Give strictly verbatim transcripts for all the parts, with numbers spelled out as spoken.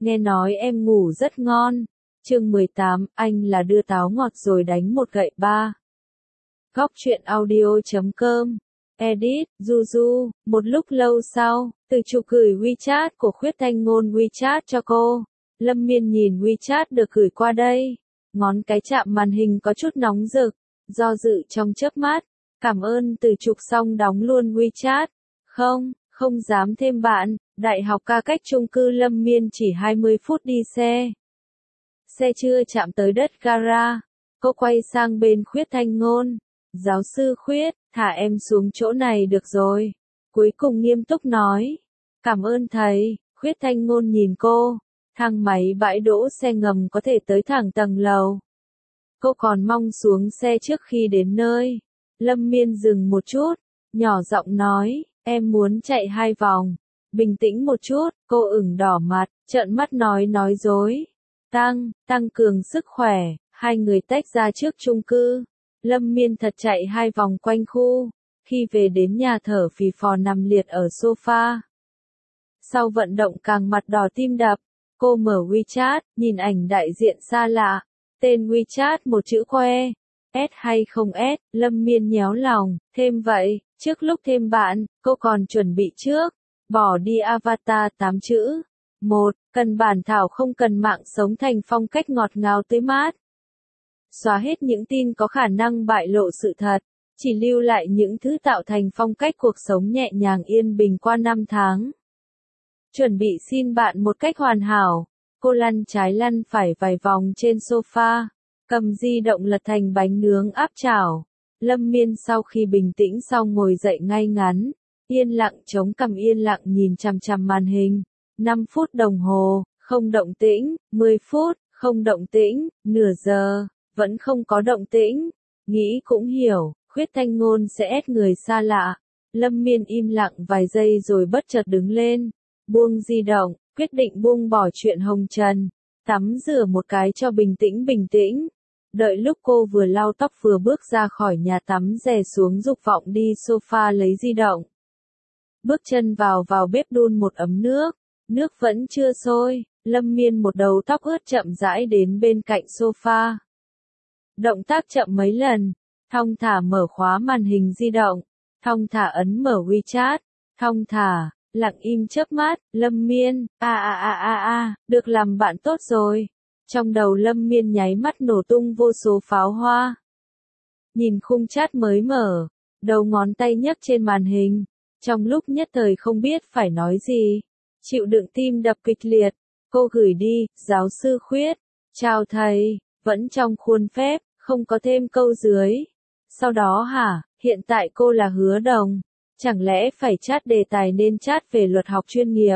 nghe nói em ngủ rất ngon. Chương mười tám, anh là đưa táo ngọt rồi đánh một gậy ba. Góc truyện audio chấm com. Edit, Juju, một lúc lâu sau, Từ Trục gửi WeChat của Khuyết Thanh Ngôn WeChat cho cô. Lâm Miên nhìn WeChat được gửi qua đây. Ngón cái chạm màn hình có chút nóng rực, do dự trong chớp mắt. Cảm ơn Từ Trục xong đóng luôn WeChat. Không, không dám thêm bạn, đại học ca cách chung cư Lâm Miên chỉ hai mươi phút đi xe. Xe chưa chạm tới đất gara. Cô quay sang bên Khuyết Thanh Ngôn. Giáo sư Khuyết, thả em xuống chỗ này được rồi. Cuối cùng nghiêm túc nói. Cảm ơn thầy. Khuyết Thanh Ngôn nhìn cô. Thang máy bãi đỗ xe ngầm có thể tới thẳng tầng lầu. Cô còn mong xuống xe trước khi đến nơi. Lâm Miên dừng một chút, nhỏ giọng nói, em muốn chạy hai vòng. Bình tĩnh một chút, cô ửng đỏ mặt, trợn mắt nói nói dối. Tăng, tăng cường sức khỏe, hai người tách ra trước chung cư. Lâm Miên thật chạy hai vòng quanh khu, khi về đến nhà thở phì phò nằm liệt ở sofa. Sau vận động càng mặt đỏ tim đập, cô mở WeChat, nhìn ảnh đại diện xa lạ, tên WeChat một chữ que, S hay không S, Lâm Miên nhéo lòng, thêm vậy, trước lúc thêm bạn, cô còn chuẩn bị trước, bỏ đi avatar tám chữ. Một, cần bản thảo không cần mạng sống thành phong cách ngọt ngào tươi mát. Xóa hết những tin có khả năng bại lộ sự thật, chỉ lưu lại những thứ tạo thành phong cách cuộc sống nhẹ nhàng yên bình qua năm tháng. Chuẩn bị xin bạn một cách hoàn hảo, cô lăn trái lăn phải vài vòng trên sofa, cầm di động lật thành bánh nướng áp chảo. Lâm Miên sau khi bình tĩnh xong ngồi dậy ngay ngắn, yên lặng chống cằm yên lặng nhìn chằm chằm màn hình. năm phút đồng hồ, không động tĩnh, mười phút, không động tĩnh, nửa giờ, vẫn không có động tĩnh. Nghĩ cũng hiểu, Khuyết Thanh Ngôn sẽ ép người xa lạ. Lâm Miên im lặng vài giây rồi bất chợt đứng lên, buông di động, quyết định buông bỏ chuyện hồng trần, tắm rửa một cái cho bình tĩnh bình tĩnh. Đợi lúc cô vừa lau tóc vừa bước ra khỏi nhà tắm dè xuống dục vọng đi sofa lấy di động. Bước chân vào vào bếp đun một ấm nước, nước vẫn chưa sôi, Lâm Miên một đầu tóc ướt chậm rãi đến bên cạnh sofa. Động tác chậm mấy lần, thong thả mở khóa màn hình di động, thong thả ấn mở WeChat, thong thả, lặng im chớp mắt, Lâm Miên, a a a a a, được làm bạn tốt rồi. Trong đầu Lâm Miên nháy mắt nổ tung vô số pháo hoa. Nhìn khung chat mới mở, đầu ngón tay nhấc trên màn hình, trong lúc nhất thời không biết phải nói gì. Chịu đựng tim đập kịch liệt, cô gửi đi, giáo sư Khuyết, chào thầy, vẫn trong khuôn phép, không có thêm câu dưới. Sau đó hả, hiện tại cô là Hứa Đồng, chẳng lẽ phải chat đề tài nên chat về luật học chuyên nghiệp.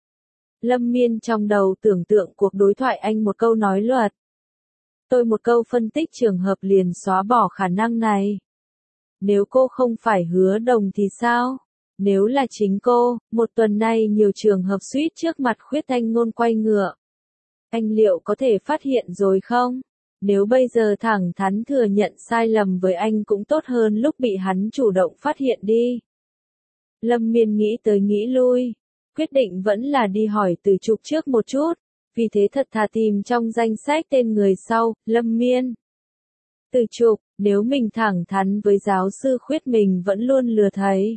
Lâm Miên trong đầu tưởng tượng cuộc đối thoại anh một câu nói luật. Tôi một câu phân tích trường hợp liền xóa bỏ khả năng này. Nếu cô không phải Hứa Đồng thì sao? Nếu là chính cô, một tuần nay nhiều trường hợp suýt trước mặt Khuyết Thanh Ngôn quay ngựa. Anh liệu có thể phát hiện rồi không? Nếu bây giờ thẳng thắn thừa nhận sai lầm với anh cũng tốt hơn lúc bị hắn chủ động phát hiện đi. Lâm Miên nghĩ tới nghĩ lui, quyết định vẫn là đi hỏi Từ Trục trước một chút, vì thế thật thà tìm trong danh sách tên người sau, Lâm Miên. Từ Trục, nếu mình thẳng thắn với giáo sư Khuyết mình vẫn luôn lừa thầy.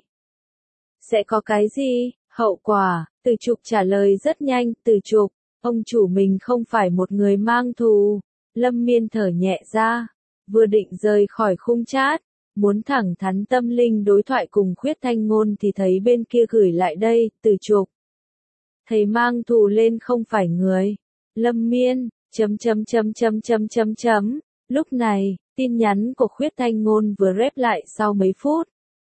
Sẽ có cái gì, hậu quả? Từ Trục trả lời rất nhanh, Từ Trục, ông chủ mình không phải một người mang thù. Lâm Miên thở nhẹ ra, vừa định rời khỏi khung chat, muốn thẳng thắn tâm linh đối thoại cùng Khuyết Thanh Ngôn thì thấy bên kia gửi lại đây, Từ Trục. Thầy mang thù lên không phải người. Lâm Miên, chấm chấm chấm chấm chấm chấm chấm. Lúc này, tin nhắn của Khuyết Thanh Ngôn vừa rep lại sau mấy phút.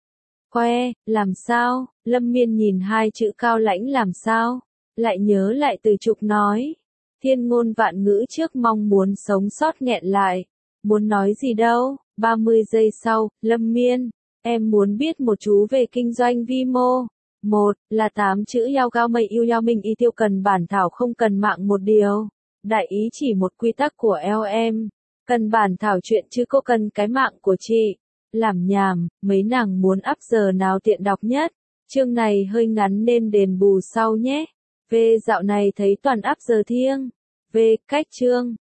Que, làm sao? Lâm Miên nhìn hai chữ cao lãnh làm sao? Lại nhớ lại Từ Trục nói. Thiên ngôn vạn ngữ trước mong muốn sống sót nghẹn lại. Muốn nói gì đâu? ba mươi giây sau, Lâm Miên, em muốn biết một chú về kinh doanh vi mô. Một, là tám chữ yao gao mây yêu yao minh y tiêu cần bản thảo không cần mạng một điều. Đại ý chỉ một quy tắc của eo em. Cần bản thảo chuyện chứ cô cần cái mạng của chị. Làm nhảm, mấy nàng muốn up giờ nào tiện đọc nhất. Chương này hơi ngắn nên đền bù sau nhé. V dạo này thấy toàn up giờ thiêng. V cách chương.